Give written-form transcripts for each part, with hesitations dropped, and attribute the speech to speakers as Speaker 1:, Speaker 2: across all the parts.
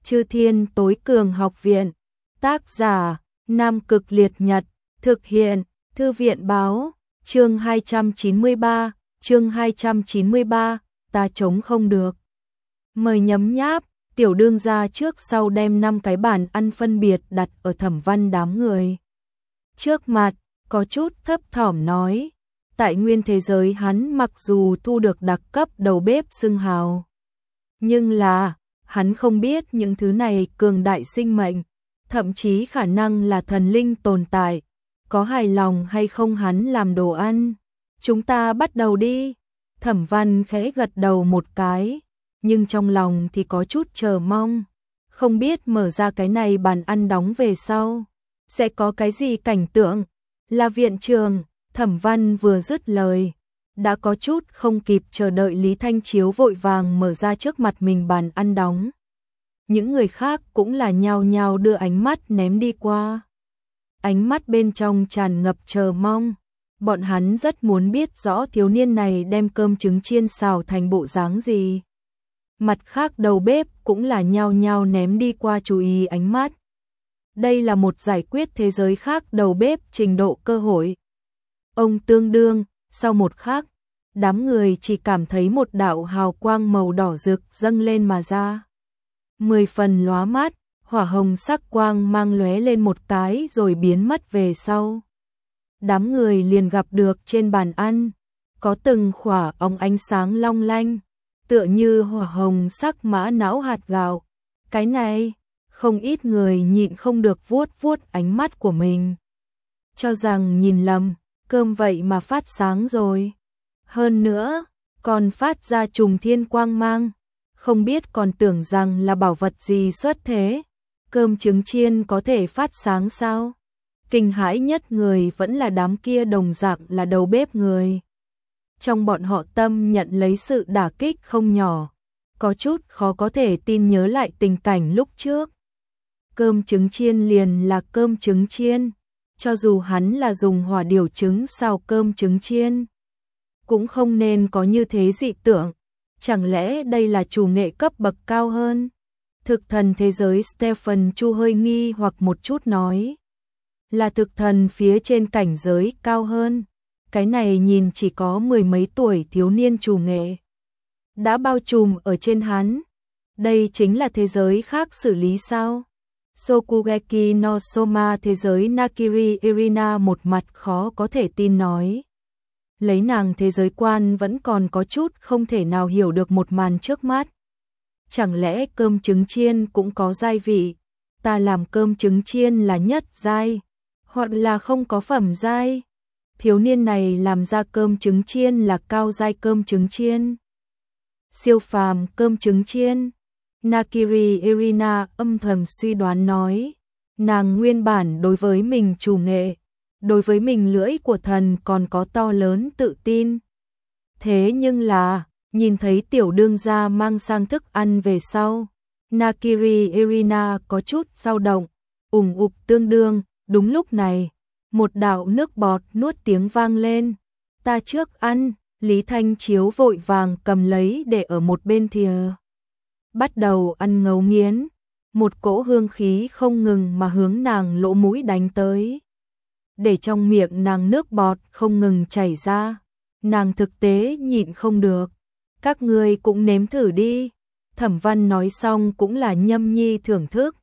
Speaker 1: Chư Thiên Tối Cường Học Viện. Tác giả: Nam Cực Liệt Nhật. Thực hiện: Thư viện báo. Chương 293, chương 293, ta chống không được. Mời nhấm nháp. Tiểu đương gia trước sau đem 5 cái bàn ăn phân biệt đặt ở Thẩm Văn đám người trước mặt, có chút thấp thỏm nói. Tại nguyên thế giới hắn mặc dù thu được đặc cấp đầu bếp xưng hào, nhưng là hắn không biết những thứ này cường đại sinh mệnh, thậm chí khả năng là thần linh tồn tại, có hài lòng hay không hắn làm đồ ăn. Chúng ta bắt đầu đi. Thẩm Văn khẽ gật đầu một cái, nhưng trong lòng thì có chút chờ mong, không biết mở ra cái này bàn ăn đóng về sau sẽ có cái gì cảnh tượng. Là viện trường. Thẩm Văn vừa dứt lời, đã có chút không kịp chờ đợi Lý Thanh Chiếu vội vàng mở ra trước mặt mình bàn ăn đóng. Những người khác cũng là nhao nhao đưa ánh mắt ném đi qua. Ánh mắt bên trong tràn ngập chờ mong. Bọn hắn rất muốn biết rõ thiếu niên này đem cơm trứng chiên xào thành bộ dáng gì. Mặt khác đầu bếp cũng là nhao nhao ném đi qua chú ý ánh mắt. Đây là một giải quyết thế giới khác đầu bếp trình độ cơ hội. Ông tương đương, sau một khắc, đám người chỉ cảm thấy một đạo hào quang màu đỏ rực dâng lên mà ra. 10 phần lóa mắt, hỏa hồng sắc quang mang lóe lên một cái rồi biến mất về sau. Đám người liền gặp được trên bàn ăn, có từng khỏa óng ánh sáng long lanh, tựa như hỏa hồng sắc mã não hạt gạo. Cái này, không ít người nhịn không được vuốt vuốt ánh mắt của mình, cho rằng nhìn lầm, cơm vậy mà phát sáng rồi. Hơn nữa, còn phát ra trùng thiên quang mang, không biết còn tưởng rằng là bảo vật gì xuất thế. Cơm trứng chiên có thể phát sáng sao? Kinh hãi nhất người vẫn là đám kia đồng dạng là đầu bếp người. Trong bọn họ tâm nhận lấy sự đả kích không nhỏ, có chút khó có thể tin nhớ lại tình cảnh lúc trước. Cơm trứng chiên liền là cơm trứng chiên, cho dù hắn là dùng hỏa điều trứng xào cơm trứng chiên, cũng không nên có như thế dị tượng. Chẳng lẽ đây là chủ nghệ cấp bậc cao hơn? Thực thần thế giới Stephen Chu hơi nghi hoặc một chút nói. Là thực thần phía trên cảnh giới cao hơn. Cái này nhìn chỉ có 10 mấy tuổi thiếu niên chủ nghệ đã bao trùm ở trên hắn. Đây chính là thế giới khác xử lý sao? Sokugeki no Soma thế giới Nakiri Irina một mặt khó có thể tin nói. Lấy nàng thế giới quan vẫn còn có chút không thể nào hiểu được một màn trước mắt. Chẳng lẽ cơm trứng chiên cũng có giai vị? Ta làm cơm trứng chiên là nhất giai, hoặc là không có phẩm giai? Thiếu niên này làm ra cơm trứng chiên là cao giai cơm trứng chiên, siêu phàm cơm trứng chiên. Nakiri Irina âm thầm suy đoán nói. Nàng nguyên bản đối với mình chủ nghệ, đối với mình lưỡi của thần còn có to lớn tự tin. Thế nhưng là, nhìn thấy tiểu đương gia mang sang thức ăn về sau, Nakiri Irina có chút dao động, ủng ục tương đương. Đúng lúc này, một đạo nước bọt nuốt tiếng vang lên. Ta trước ăn. Lý Thanh Chiếu vội vàng cầm lấy để ở một bên thìa, bắt đầu ăn ngấu nghiến. Một cỗ hương khí không ngừng mà hướng nàng lỗ mũi đánh tới, để trong miệng nàng nước bọt không ngừng chảy ra. Nàng thực tế nhịn không được. Các ngươi cũng nếm thử đi. Thẩm Văn nói xong cũng là nhâm nhi thưởng thức.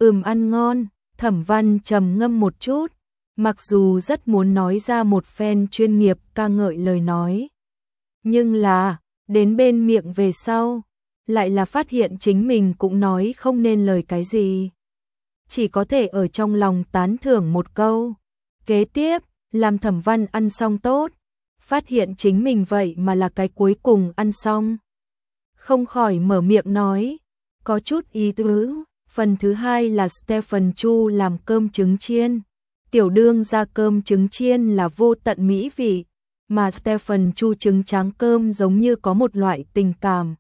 Speaker 1: Ăn ngon. Thẩm Văn trầm ngâm một chút, mặc dù rất muốn nói ra một phen chuyên nghiệp ca ngợi lời nói, nhưng là đến bên miệng về sau, lại là phát hiện chính mình cũng nói không nên lời cái gì, chỉ có thể ở trong lòng tán thưởng một câu. Kế tiếp, làm Thẩm Văn ăn xong tốt, phát hiện chính mình vậy mà là cái cuối cùng ăn xong, không khỏi mở miệng nói, có chút ý tứ. Phần thứ hai là Stephen Chu làm cơm trứng chiên. Tiểu đương ra cơm trứng chiên là vô tận mỹ vị, mà Stephen Chu trứng tráng cơm giống như có một loại tình cảm,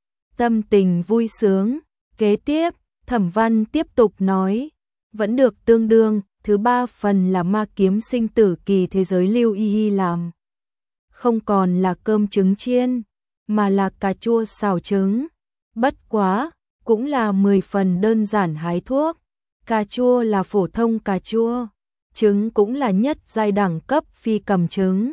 Speaker 1: tâm tình vui sướng. Kế tiếp, Thẩm Văn tiếp tục nói, vẫn được tương đương. Thứ ba phần là ma kiếm sinh tử kỳ thế giới Lưu Y Y làm, không còn là cơm trứng chiên, mà là cà chua xào trứng. Bất quá, cũng là 10 phần đơn giản hái thuốc. Cà chua là phổ thông cà chua, trứng cũng là nhất giai đẳng cấp phi cầm trứng.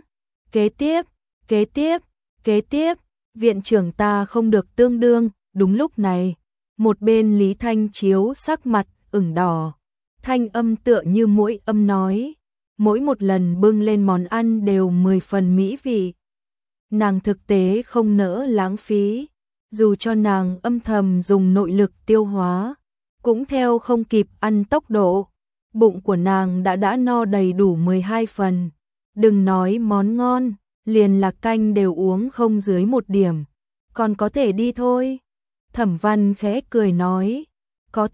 Speaker 1: Kế tiếp, viện trưởng ta không được tương đương. Đúng lúc này, một bên Lý Thanh Chiếu sắc mặt ửng đỏ, thanh âm tựa như muỗi âm nói, mỗi một lần bưng lên món ăn đều 10 phần mỹ vị. Nàng thực tế không nỡ lãng phí, dù cho nàng âm thầm dùng nội lực tiêu hóa, cũng theo không kịp ăn tốc độ. Bụng của nàng đã no đầy đủ 12 phần, đừng nói món ngon, liền là canh đều uống không dưới một điểm, còn có thể đi thôi. Thẩm Văn khẽ cười nói, có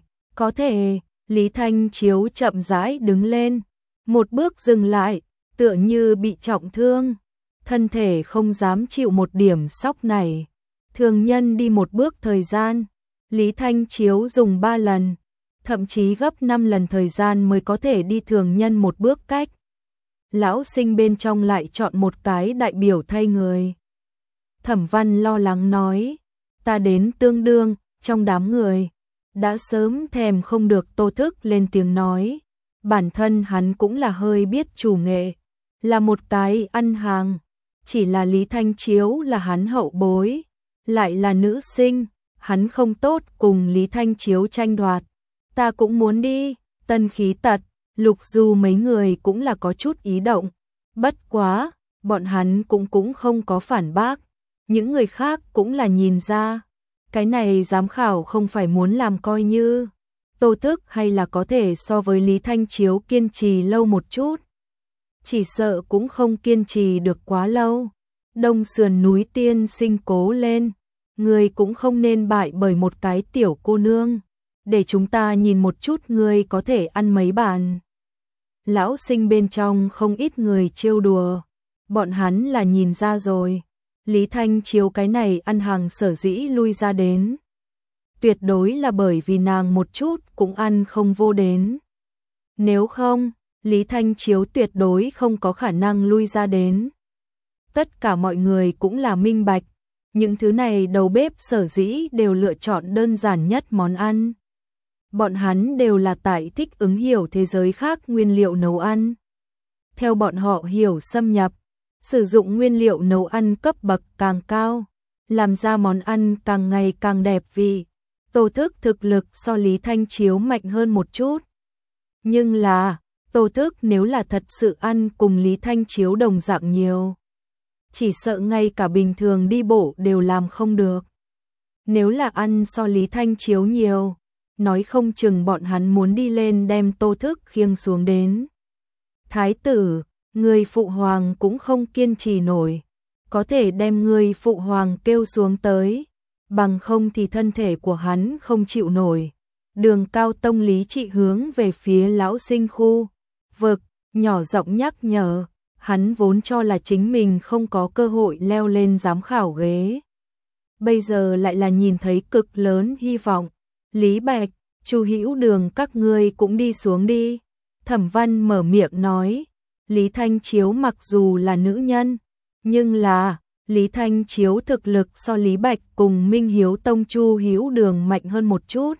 Speaker 1: thể, Lý Thanh Chiếu chậm rãi đứng lên, một bước dừng lại, tựa như bị trọng thương, thân thể không dám chịu một điểm sóc này. Thường nhân đi một bước thời gian, Lý Thanh Chiếu dùng 3 lần, thậm chí gấp 5 lần thời gian mới có thể đi thường nhân một bước cách. Lão Sinh bên trong lại chọn một cái đại biểu thay người. Thẩm Văn lo lắng nói, ta đến tương đương, trong đám người, đã sớm thèm không được Tô Thức lên tiếng nói, bản thân hắn cũng là hơi biết chủ nghệ, là một cái ăn hàng, chỉ là Lý Thanh Chiếu là hắn hậu bối, lại là nữ sinh, hắn không tốt cùng Lý Thanh Chiếu tranh đoạt. Ta cũng muốn đi. Tân Khí Tật, Lục Du mấy người cũng là có chút ý động, bất quá, bọn hắn cũng không có phản bác, những người khác cũng là nhìn ra, cái này giám khảo không phải muốn làm coi như Tô Thức hay là có thể so với Lý Thanh Chiếu kiên trì lâu một chút. Chỉ sợ cũng không kiên trì được quá lâu. Đông sườn núi tiên sinh cố lên, người cũng không nên bại bởi một cái tiểu cô nương, để chúng ta nhìn một chút người có thể ăn mấy bàn. Lão Sinh bên trong không ít người trêu đùa, bọn hắn là nhìn ra rồi, Lý Thanh Chiếu cái này ăn hàng sở dĩ lui ra đến, tuyệt đối là bởi vì nàng một chút cũng ăn không vô đến. Nếu không, Lý Thanh Chiếu tuyệt đối không có khả năng lui ra đến. Tất cả mọi người cũng là minh bạch, những thứ này đầu bếp sở dĩ đều lựa chọn đơn giản nhất món ăn. Bọn hắn đều là tại thích ứng hiểu thế giới khác nguyên liệu nấu ăn. Theo bọn họ hiểu xâm nhập, sử dụng nguyên liệu nấu ăn cấp bậc càng cao, làm ra món ăn càng ngày càng đẹp vị. Tô Thức thực lực so Lý Thanh Chiếu mạnh hơn một chút. Nhưng là, Tô Thức nếu là thật sự ăn cùng Lý Thanh Chiếu đồng dạng nhiều, chỉ sợ ngay cả bình thường đi bộ đều làm không được. Nếu là ăn so Lý Thanh Chiếu nhiều, nói không chừng bọn hắn muốn đi lên đem Tô Thức khiêng xuống đến. Thái tử, người phụ hoàng cũng không kiên trì nổi, có thể đem người phụ hoàng kêu xuống tới, bằng không thì thân thể của hắn không chịu nổi. Đường Cao Tông lý trị hướng về phía Lão Sinh khu vực, nhỏ giọng nhắc nhở, hắn vốn cho là chính mình không có cơ hội leo lên giám khảo ghế. Bây giờ lại là nhìn thấy cực lớn hy vọng. Lý Bạch, Chu Hữu Đường các ngươi cũng đi xuống đi. Thẩm Văn mở miệng nói, Lý Thanh Chiếu mặc dù là nữ nhân, nhưng là Lý Thanh Chiếu thực lực so Lý Bạch cùng Minh Hiếu Tông Chu Hữu Đường mạnh hơn một chút.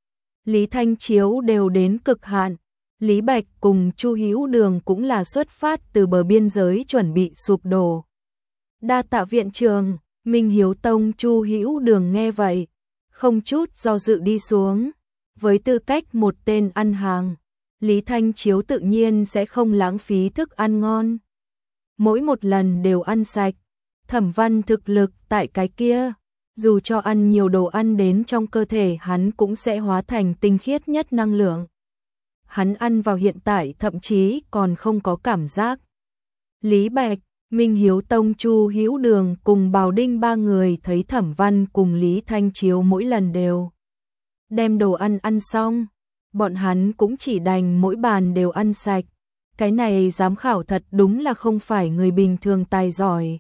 Speaker 1: Lý Thanh Chiếu đều đến cực hạn, Lý Bạch cùng Chu Hữu Đường cũng là xuất phát từ bờ biên giới chuẩn bị sụp đổ. Đa tạ viện trường. Minh Hiếu Tông Chu Hữu Đường nghe vậy, không chút do dự đi xuống. Với tư cách một tên ăn hàng, Lý Thanh Chiếu tự nhiên sẽ không lãng phí thức ăn ngon. Mỗi một lần đều ăn sạch. Thẩm Văn thực lực tại cái kia, dù cho ăn nhiều đồ ăn đến trong cơ thể hắn cũng sẽ hóa thành tinh khiết nhất năng lượng. Hắn ăn vào hiện tại thậm chí còn không có cảm giác. Lý Bạch, Minh Hiếu Tông Chu Hữu Đường cùng Bào Đinh ba người thấy Thẩm Văn cùng Lý Thanh Chiếu mỗi lần đều đem đồ ăn ăn xong, bọn hắn cũng chỉ đành mỗi bàn đều ăn sạch. Cái này giám khảo thật đúng là không phải người bình thường tài giỏi.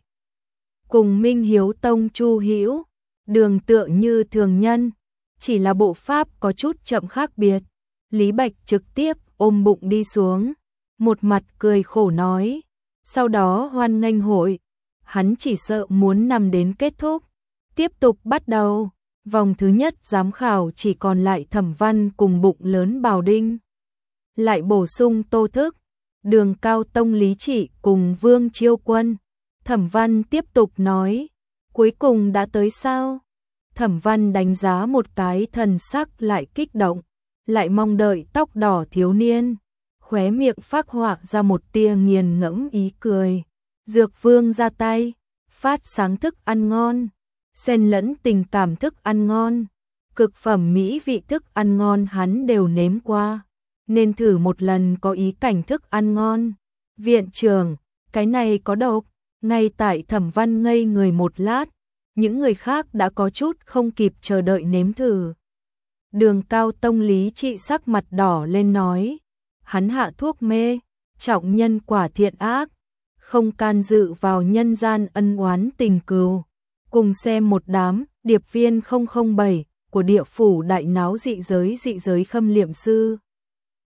Speaker 1: Cùng Minh Hiếu Tông Chu Hữu Đường tựa như thường nhân, chỉ là bộ pháp có chút chậm khác biệt. Lý Bạch trực tiếp ôm bụng đi xuống, một mặt cười khổ nói, sau đó hoan nghênh hội, hắn chỉ sợ muốn nằm đến kết thúc, tiếp tục bắt đầu. Vòng thứ nhất giám khảo chỉ còn lại Thẩm Văn cùng bụng lớn Bào Đinh. Lại bổ sung Tô Thức, Đường Cao Tông Lý Trị cùng Vương Chiêu Quân. Thẩm Văn tiếp tục nói, cuối cùng đã tới sao? Thẩm Văn đánh giá một cái, thần sắc lại kích động, lại mong đợi tóc đỏ thiếu niên, khóe miệng phác họa ra một tia nghiền ngẫm ý cười. Dược Vương ra tay, phát sáng thức ăn ngon, xen lẫn tình cảm thức ăn ngon, cực phẩm mỹ vị thức ăn ngon hắn đều nếm qua, nên thử một lần có ý cảnh thức ăn ngon. Viện trưởng, cái này có độc. Ngay tại Thẩm Văn ngây người một lát, những người khác đã có chút không kịp chờ đợi nếm thử. Đường Cao Tông Lý Trị sắc mặt đỏ lên nói, hắn hạ thuốc mê, trọng nhân quả thiện ác, không can dự vào nhân gian ân oán tình cừu. Cùng xem một đám điệp viên 007 của địa phủ đại náo dị giới khâm liệm sư.